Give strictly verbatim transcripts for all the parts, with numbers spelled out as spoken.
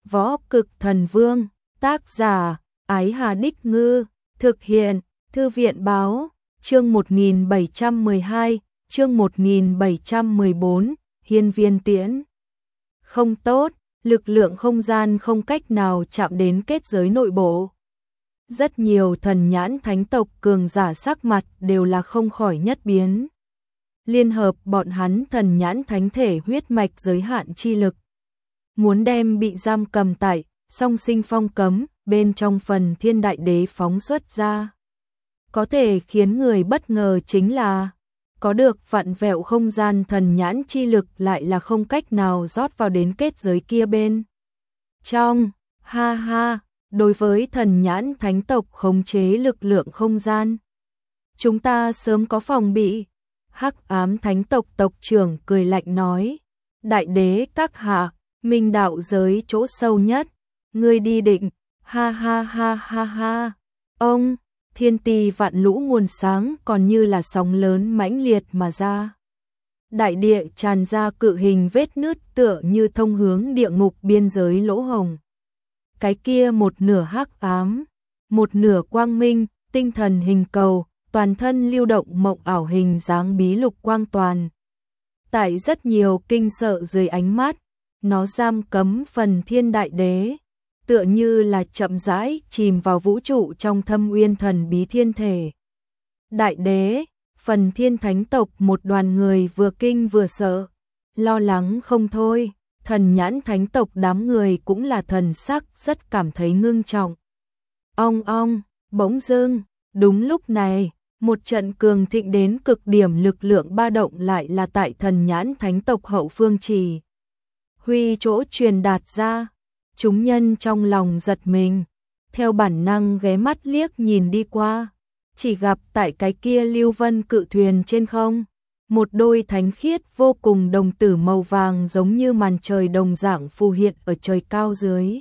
Võ Cực Thần Vương, tác giả, Ái Hà Đích Ngư, thực hiện, Thư viện Báo, chương một nghìn bảy trăm mười hai, chương một nghìn bảy trăm mười bốn, Hiên Viên Tiễn. Không tốt, lực lượng không gian không cách nào chạm đến kết giới nội bộ. Rất nhiều thần nhãn thánh tộc cường giả sắc mặt đều là không khỏi nhất biến. Liên hợp bọn hắn thần nhãn thánh thể huyết mạch giới hạn chi lực. Muốn đem bị giam cầm tại, song sinh phong cấm, bên trong phần thiên đại đế phóng xuất ra. Có thể khiến người bất ngờ chính là, có được vặn vẹo không gian thần nhãn chi lực lại là không cách nào rót vào đến kết giới kia bên. Trong, ha ha, đối với thần nhãn thánh tộc khống chế lực lượng không gian. Chúng ta sớm có phòng bị. Hắc ám thánh tộc tộc trưởng cười lạnh nói, đại đế các hạ, minh đạo giới chỗ sâu nhất, ngươi đi định, ha ha ha ha ha. Ông, thiên tì vạn lũ nguồn sáng còn như là sóng lớn mãnh liệt mà ra. Đại địa tràn ra cự hình vết nứt tựa như thông hướng địa ngục biên giới lỗ hồng. Cái kia một nửa hắc ám, một nửa quang minh, tinh thần hình cầu, toàn thân lưu động mộng ảo hình dáng bí lục quang toàn. Tại rất nhiều kinh sợ dưới ánh mắt, nó giam cấm phần thiên đại đế, tựa như là chậm rãi chìm vào vũ trụ trong thâm uyên thần bí thiên thể. Đại đế, phần thiên thánh tộc một đoàn người vừa kinh vừa sợ, lo lắng không thôi, thần nhãn thánh tộc đám người cũng là thần sắc rất cảm thấy ngưng trọng. Ong ong, bỗng dưng, đúng lúc này, một trận cường thịnh đến cực điểm lực lượng ba động lại là tại thần nhãn thánh tộc hậu phương trì. Huy chỗ truyền đạt ra, chúng nhân trong lòng giật mình, theo bản năng ghé mắt liếc nhìn đi qua, chỉ gặp tại cái kia lưu vân cự thuyền trên không, một đôi thánh khiết vô cùng đồng tử màu vàng giống như màn trời đồng dạng phù hiện ở trời cao dưới.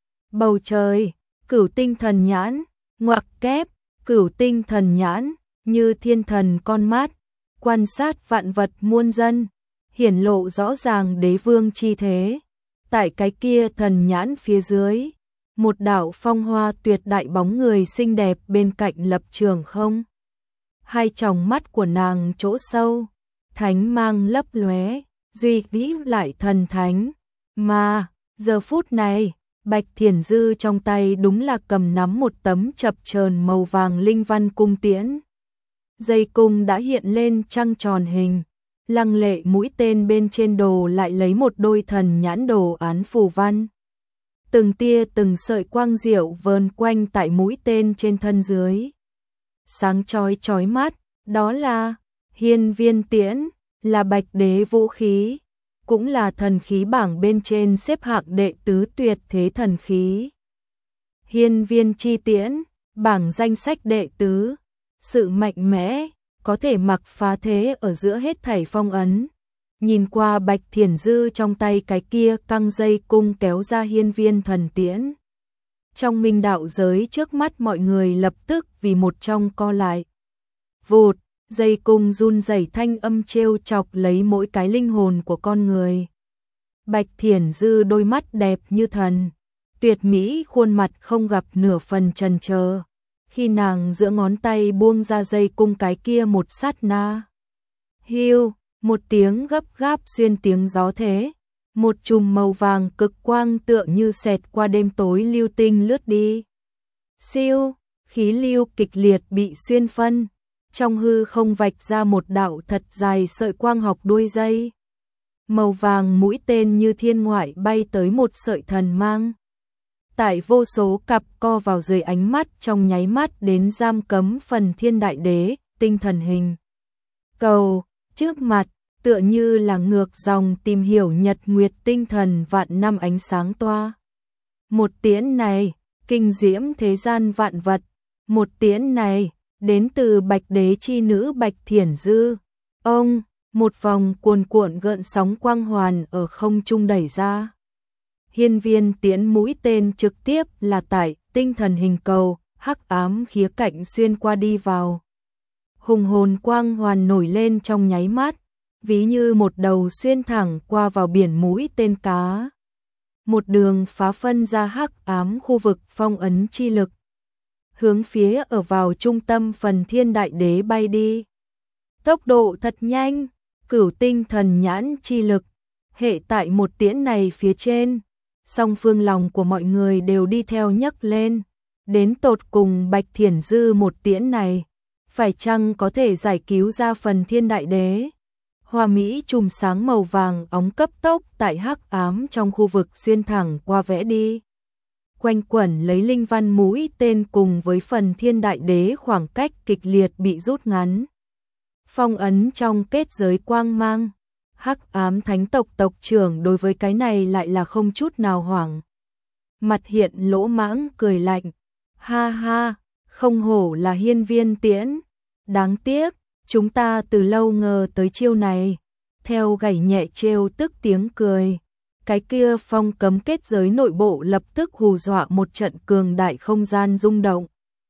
Bầu trời, cửu tinh thần nhãn, ngoặc kép, cửu tinh thần nhãn, như thiên thần con mắt, quan sát vạn vật muôn dân, hiển lộ rõ ràng đế vương chi thế. Tại cái kia thần nhãn phía dưới, một đạo phong hoa tuyệt đại bóng người xinh đẹp bên cạnh lập trường không. Hai tròng mắt của nàng chỗ sâu, thánh mang lấp lóe, duy vĩ lại thần thánh. Mà, giờ phút này, Bạch Thiển Dư trong tay đúng là cầm nắm một tấm chập chờn màu vàng linh văn cung tiễn. Dây cung đã hiện lên trăng tròn hình, lăng lệ mũi tên bên trên đồ lại lấy một đôi thần nhãn đồ án phù văn. Từng tia từng sợi quang diệu vờn quanh tại mũi tên trên thân dưới. Sáng chói chói mắt, đó là Hiên Viên Tiễn, là Bạch Đế vũ khí, cũng là thần khí bảng bên trên xếp hạng đệ tứ tuyệt thế thần khí. Hiên Viên chi tiễn, bảng danh sách đệ tứ, sự mạnh mẽ, có thể mặc phá thế ở giữa hết thảy phong ấn. Nhìn qua Bạch Thiển Dư trong tay cái kia căng dây cung kéo ra hiên viên thần tiễn. Trong minh đạo giới trước mắt mọi người lập tức vì một trong co lại. Vụt, dây cung run rẩy thanh âm trêu chọc lấy mỗi cái linh hồn của con người. Bạch Thiển Dư đôi mắt đẹp như thần, tuyệt mỹ khuôn mặt không gặp nửa phần chần chờ. Khi nàng giữa ngón tay buông ra dây cung cái kia một sát na. Hiu, một tiếng gấp gáp xuyên tiếng gió thế. Một chùm màu vàng cực quang tựa như xẹt qua đêm tối lưu tinh lướt đi. Siêu, khí lưu kịch liệt bị xuyên phân. Trong hư không vạch ra một đạo thật dài sợi quang học đuôi dây. Màu vàng mũi tên như thiên ngoại bay tới một sợi thần mang. Tại vô số cặp co vào dưới ánh mắt trong nháy mắt đến giam cấm phần thiên đại đế, tinh thần hình. Cầu, trước mặt, tựa như là ngược dòng tìm hiểu nhật nguyệt tinh thần vạn năm ánh sáng toa. Một tiễn này, kinh diễm thế gian vạn vật. Một tiễn này, đến từ Bạch Đế chi nữ Bạch Thiển Dư. Ông, một vòng cuồn cuộn gợn sóng quang hoàn ở không trung đẩy ra. Hiên viên tiễn mũi tên trực tiếp là tại tinh thần hình cầu, hắc ám khía cạnh xuyên qua đi vào. Hùng hồn quang hoàn nổi lên trong nháy mắt, ví như một đầu xuyên thẳng qua vào biển mũi tên cá. một đường phá phân ra hắc ám khu vực phong ấn chi lực, hướng phía ở vào trung tâm phần thiên đại đế bay đi. Tốc độ thật nhanh, cửu tinh thần nhãn chi lực, hệ tại một tiễn này phía trên, song phương lòng của mọi người đều đi theo nhấc lên, đến tột cùng Bạch Thiển Dư một tiễn này, phải chăng có thể giải cứu ra phần thiên đại đế? Hoa mỹ chùm sáng màu vàng óng cấp tốc tại hắc ám trong khu vực xuyên thẳng qua vẽ đi. Quanh quẩn lấy linh văn mũi tên cùng với phần thiên đại đế khoảng cách kịch liệt bị rút ngắn. Phong ấn trong kết giới quang mang, hắc ám thánh tộc tộc trưởng đối với cái này lại là không chút nào hoảng. Mặt hiện lỗ mãng cười lạnh, ha ha, không hổ là hiên viên tiễn, đáng tiếc, chúng ta từ lâu ngờ tới chiêu này. Theo gảy nhẹ trêu tức tiếng cười, cái kia phong cấm kết giới nội bộ lập tức hù dọa một trận cường đại không gian rung động.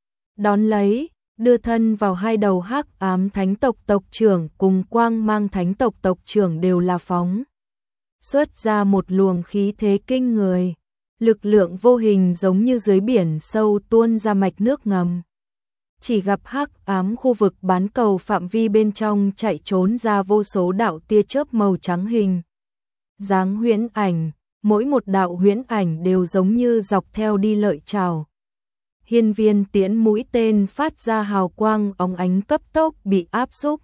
Đón lấy, đưa thân vào hai đầu hắc ám thánh tộc tộc trưởng cùng quang mang thánh tộc tộc trưởng đều là phóng xuất ra một luồng khí thế kinh người, lực lượng vô hình giống như dưới biển sâu tuôn ra mạch nước ngầm. Chỉ gặp hắc ám khu vực bán cầu phạm vi bên trong chạy trốn ra vô số đạo tia chớp màu trắng hình dáng huyễn ảnh, mỗi một đạo huyễn ảnh đều giống như dọc theo đi lợi trảo. Hiên viên tiễn mũi tên phát ra hào quang óng ánh cấp tốc bị áp xúc.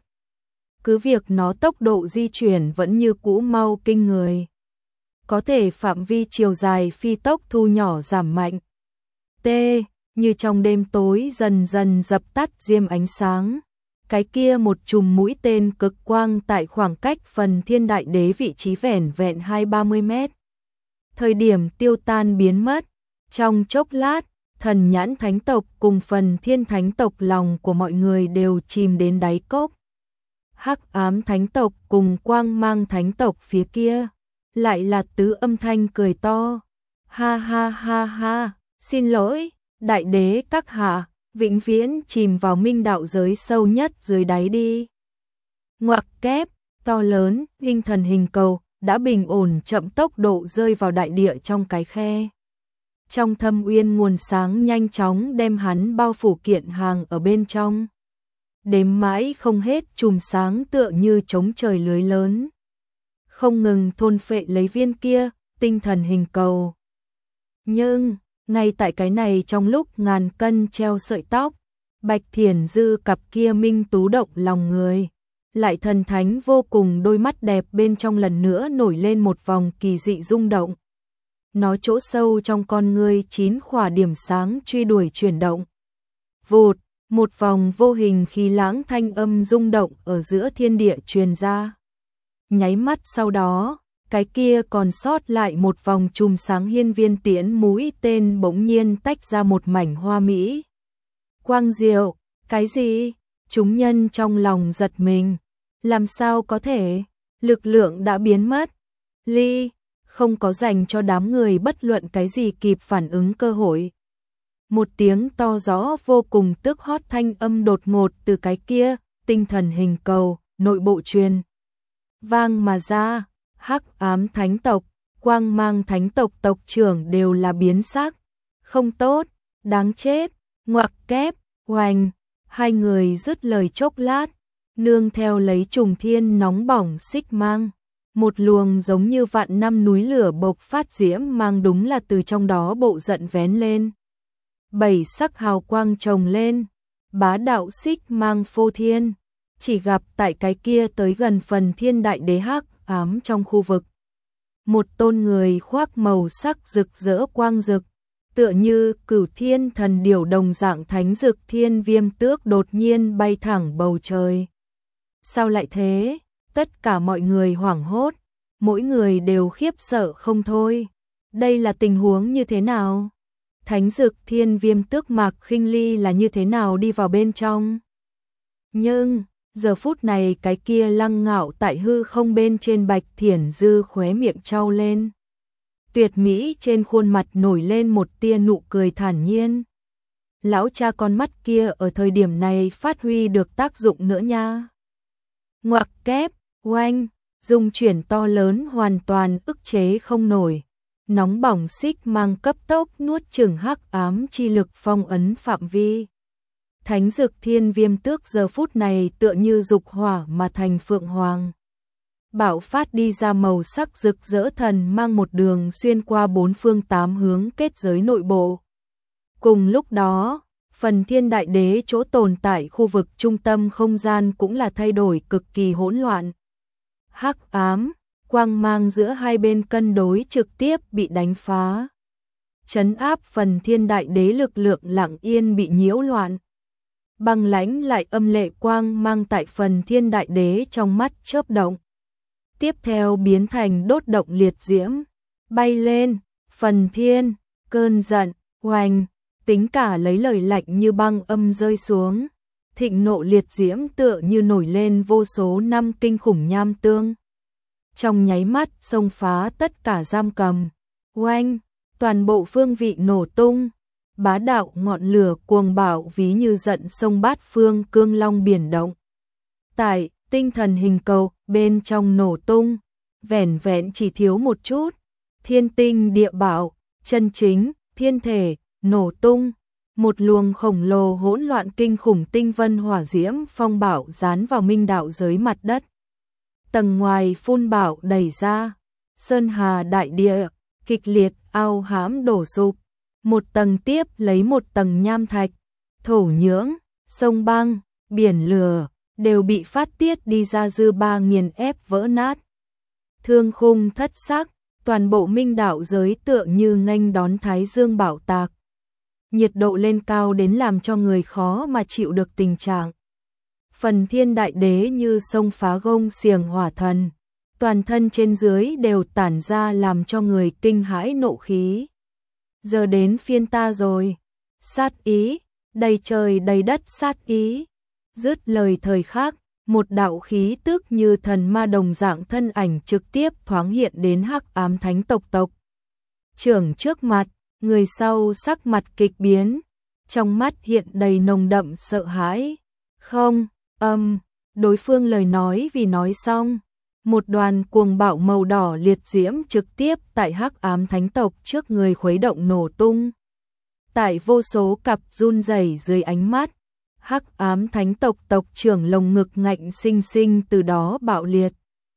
Cứ việc nó tốc độ di chuyển vẫn như cũ mau kinh người, có thể phạm vi chiều dài phi tốc thu nhỏ giảm mạnh. T, như trong đêm tối dần dần dập tắt diêm ánh sáng. Cái kia một chùm mũi tên cực quang tại khoảng cách phần thiên đại đế vị trí vẻn vẹn hai ba mươi mét. Thời điểm tiêu tan biến mất, trong chốc lát, thần nhãn thánh tộc cùng phần thiên thánh tộc lòng của mọi người đều chìm đến đáy cốc. Hắc ám thánh tộc cùng quang mang thánh tộc phía kia, lại là tứ âm thanh cười to. Ha ha ha ha, xin lỗi, đại đế các hạ, vĩnh viễn chìm vào minh đạo giới sâu nhất dưới đáy đi. Ngoặc kép, to lớn, tinh thần hình cầu, đã bình ổn chậm tốc độ rơi vào đại địa trong cái khe. Trong thâm uyên nguồn sáng nhanh chóng đem hắn bao phủ kiện hàng ở bên trong. Đếm mãi không hết chùm sáng tựa như trống trời lưới lớn, không ngừng thôn phệ lấy viên kia, tinh thần hình cầu. Nhưng, ngay tại cái này trong lúc ngàn cân treo sợi tóc, Bạch Thiển Dư cặp kia minh tú động lòng người, lại thần thánh vô cùng đôi mắt đẹp bên trong lần nữa nổi lên một vòng kỳ dị rung động. Nó chỗ sâu trong con ngươi chín khỏa điểm sáng truy đuổi chuyển động. Vụt, một vòng vô hình khí lãng thanh âm rung động ở giữa thiên địa truyền ra. Nháy mắt sau đó, cái kia còn sót lại một vòng chùm sáng hiên viên tiễn mũi tên bỗng nhiên tách ra một mảnh hoa mỹ. Quang diệu, cái gì? Chúng nhân trong lòng giật mình. Làm sao có thể? Lực lượng đã biến mất. Ly, không có dành cho đám người bất luận cái gì kịp phản ứng cơ hội. Một tiếng to rõ vô cùng tức hót thanh âm đột ngột từ cái kia, tinh thần hình cầu, nội bộ truyền vang mà ra. Hắc ám thánh tộc, quang mang thánh tộc tộc trưởng đều là biến sắc. Không tốt, đáng chết, ngoặc kép, oanh. Hai người dứt lời chốc lát, nương theo lấy trùng thiên nóng bỏng xích mang. Một luồng giống như vạn năm núi lửa bộc phát diễm mang đúng là từ trong đó bộ giận vén lên. Bảy sắc hào quang trồng lên, bá đạo xích mang phô thiên. Chỉ gặp tại cái kia tới gần phần thiên đại đế hắc ám trong khu vực. Một tôn người khoác màu sắc rực rỡ quang rực, tựa như cửu thiên thần điểu đồng dạng thánh dực thiên viêm tước đột nhiên bay thẳng bầu trời. Sao lại thế? Tất cả mọi người hoảng hốt, mỗi người đều khiếp sợ không thôi. Đây là tình huống như thế nào? Thánh dực thiên viêm tước Mạc Khinh Ly là như thế nào đi vào bên trong? Nhưng giờ phút này cái kia lăng ngạo tại hư không bên trên Bạch Thiển Dư khóe miệng trao lên. Tuyệt mỹ trên khuôn mặt nổi lên một tia nụ cười thản nhiên. Lão cha con mắt kia ở thời điểm này phát huy được tác dụng nữa nha. Ngoặc kép, oanh, dung chuyển to lớn hoàn toàn ức chế không nổi. nóng bỏng xích mang cấp tốc nuốt chửng hắc ám chi lực phong ấn phạm vi. Thánh dực thiên viêm tước giờ phút này tựa như dục hỏa mà thành phượng hoàng. Bạo phát đi ra màu sắc rực rỡ thần mang một đường xuyên qua bốn phương tám hướng kết giới nội bộ. Cùng lúc đó, phần thiên đại đế chỗ tồn tại khu vực trung tâm không gian cũng là thay đổi cực kỳ hỗn loạn. Hắc ám, quang mang giữa hai bên cân đối trực tiếp bị đánh phá. Trấn áp phần thiên đại đế lực lượng lặng yên bị nhiễu loạn. Băng lãnh lại âm lệ quang mang tại phần thiên đại đế trong mắt chớp động. Tiếp theo biến thành đốt động liệt diễm, bay lên, phần thiên, cơn giận, oanh, tính cả lấy lời lạnh như băng âm rơi xuống. Thịnh nộ liệt diễm tựa như nổi lên vô số năm kinh khủng nham tương. Trong nháy mắt xông phá tất cả giam cầm, oanh, toàn bộ phương vị nổ tung. Bá đạo ngọn lửa cuồng bạo ví như giận sông bát phương cương long biển động. Tại tinh thần hình cầu bên trong nổ tung, vẻn vẹn chỉ thiếu một chút. Thiên tinh địa bảo, chân chính, thiên thể, nổ tung. Một luồng khổng lồ hỗn loạn kinh khủng tinh vân hỏa diễm phong bạo dán vào minh đạo giới mặt đất. Tầng ngoài phun bạo đẩy ra, sơn hà đại địa, kịch liệt ao hãm đổ sụp. Một tầng tiếp lấy một tầng nham thạch, thổ nhưỡng, sông băng, biển lửa, đều bị phát tiết đi ra dư ba nghiền ép vỡ nát. Thương khung thất sắc, toàn bộ minh đạo giới tựa như nghênh đón thái dương bạo tạc. Nhiệt độ lên cao đến làm cho người khó mà chịu được tình trạng. Phần thiên đại đế như sông phá gông xiềng hỏa thần, toàn thân trên dưới đều tản ra làm cho người kinh hãi nộ khí. Giờ đến phiên ta rồi. Sát ý, đầy trời đầy đất sát ý. Dứt lời thời khắc, một đạo khí tức như thần ma đồng dạng thân ảnh trực tiếp thoáng hiện đến hắc ám thánh tộc tộc trưởng trước mặt, người sau sắc mặt kịch biến, trong mắt hiện đầy nồng đậm sợ hãi. Không, âm, đối phương lời nói vì nói xong. Một đoàn cuồng bạo màu đỏ liệt diễm trực tiếp tại hắc ám thánh tộc trước người khuấy động nổ tung. Tại vô số cặp run rẩy dưới ánh mắt, hắc ám thánh tộc tộc trưởng lồng ngực ngạnh sinh sinh từ đó bạo liệt.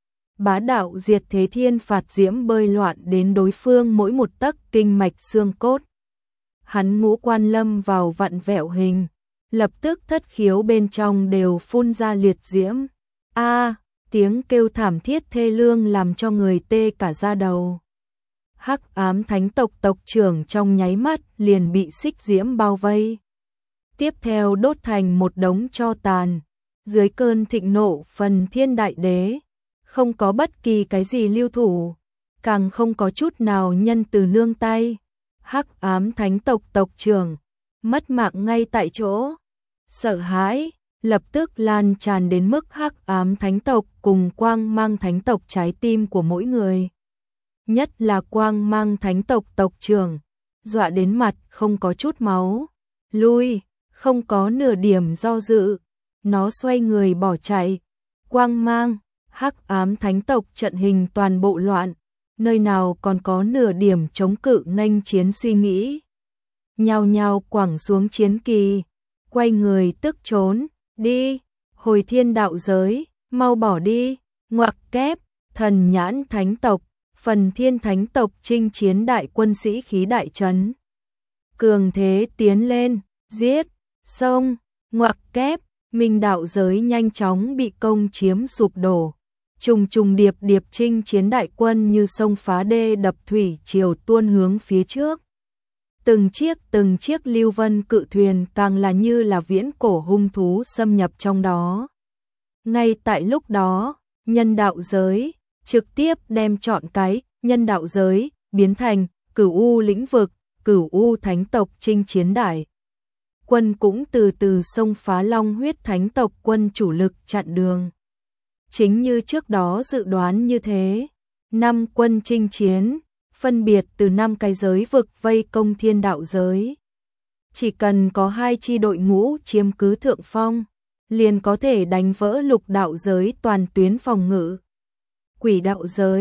Bá đạo diệt thế thiên phạt diễm bơi loạn đến đối phương mỗi một tấc kinh mạch xương cốt. Hắn ngũ quan lâm vào vặn vẹo hình, lập tức thất khiếu bên trong đều phun ra liệt diễm. A, tiếng kêu thảm thiết thê lương làm cho người tê cả da đầu. Hắc ám thánh tộc tộc trưởng trong nháy mắt liền bị xích diễm bao vây. Tiếp theo đốt thành một đống tro tàn. Dưới cơn thịnh nộ phần thiên đại đế, không có bất kỳ cái gì lưu thủ, càng không có chút nào nhân từ nương tay. Hắc ám thánh tộc tộc trưởng mất mạng ngay tại chỗ. Sợ hãi lập tức lan tràn đến mức hắc ám thánh tộc cùng quang mang thánh tộc trái tim của mỗi người. Nhất là quang mang thánh tộc tộc trưởng, dọa đến mặt không có chút máu. Lui, không có nửa điểm do dự. Nó xoay người bỏ chạy. Quang mang, hắc ám thánh tộc trận hình toàn bộ loạn. Nơi nào còn có nửa điểm chống cự nghênh chiến suy nghĩ. Nhao nhao quẳng xuống chiến kỳ. Quay người tức trốn. Đi, hồi thiên đạo giới, mau bỏ đi. Ngoặc kép, thần nhãn thánh tộc, phần thiên thánh tộc chinh chiến đại quân sĩ khí đại trấn. Cường thế tiến lên, giết, xông, ngoặc kép, minh đạo giới nhanh chóng bị công chiếm sụp đổ. Trùng trùng điệp điệp chinh chiến đại quân như sông phá đê đập thủy triều tuôn hướng phía trước. Từng chiếc từng chiếc lưu vân cự thuyền càng là như là viễn cổ hung thú xâm nhập trong đó. Ngay tại lúc đó, nhân đạo giới trực tiếp đem trọn cái nhân đạo giới biến thành Cửu U lĩnh vực, Cửu U thánh tộc chinh chiến đại quân cũng từ từ xông phá long huyết thánh tộc quân chủ lực chặn đường. Chính như trước đó dự đoán như thế, năm quân chinh chiến, phân biệt từ năm cái giới vực vây công thiên đạo giới. Chỉ cần có hai chi đội ngũ chiếm cứ thượng phong, liền có thể đánh vỡ lục đạo giới toàn tuyến phòng ngự. Quỷ đạo giới,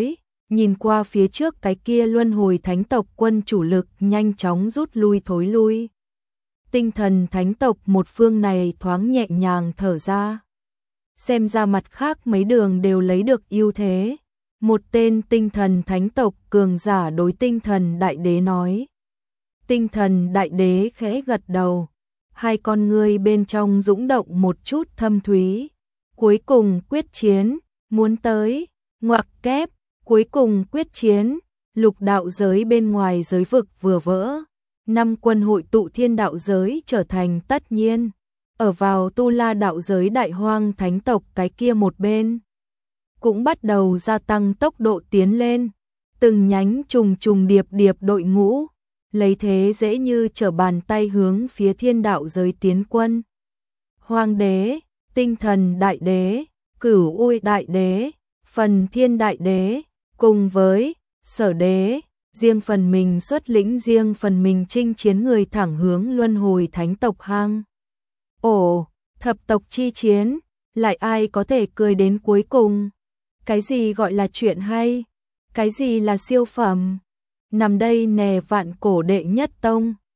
nhìn qua phía trước cái kia luân hồi thánh tộc quân chủ lực nhanh chóng rút lui thối lui. Tinh thần thánh tộc một phương này thoáng nhẹ nhàng thở ra. Xem ra mặt khác mấy đường đều lấy được ưu thế. Một tên tinh thần thánh tộc cường giả đối tinh thần đại đế nói. Tinh thần đại đế khẽ gật đầu. Hai con ngươi bên trong dũng động một chút thâm thúy. Cuối cùng quyết chiến, muốn tới, ngoặc kép, cuối cùng quyết chiến, lục đạo giới bên ngoài giới vực vừa vỡ. Năm quân hội tụ thiên đạo giới trở thành tất nhiên. Ở vào tu la đạo giới đại hoang thánh tộc cái kia một bên. Cũng bắt đầu gia tăng tốc độ tiến lên. Từng nhánh trùng trùng điệp điệp đội ngũ. Lấy thế dễ như trở bàn tay hướng phía thiên đạo giới tiến quân. Hoàng đế, tinh thần đại đế, cửu uy đại đế, phần thiên đại đế, cùng với sở đế, riêng phần mình xuất lĩnh riêng phần mình chinh chiến người thẳng hướng luân hồi thánh tộc hang. Ồ, thập tộc chi chiến, lại ai có thể cười đến cuối cùng? Cái gì gọi là chuyện hay? Cái gì là siêu phẩm? Nằm đây nè vạn cổ đệ nhất tông.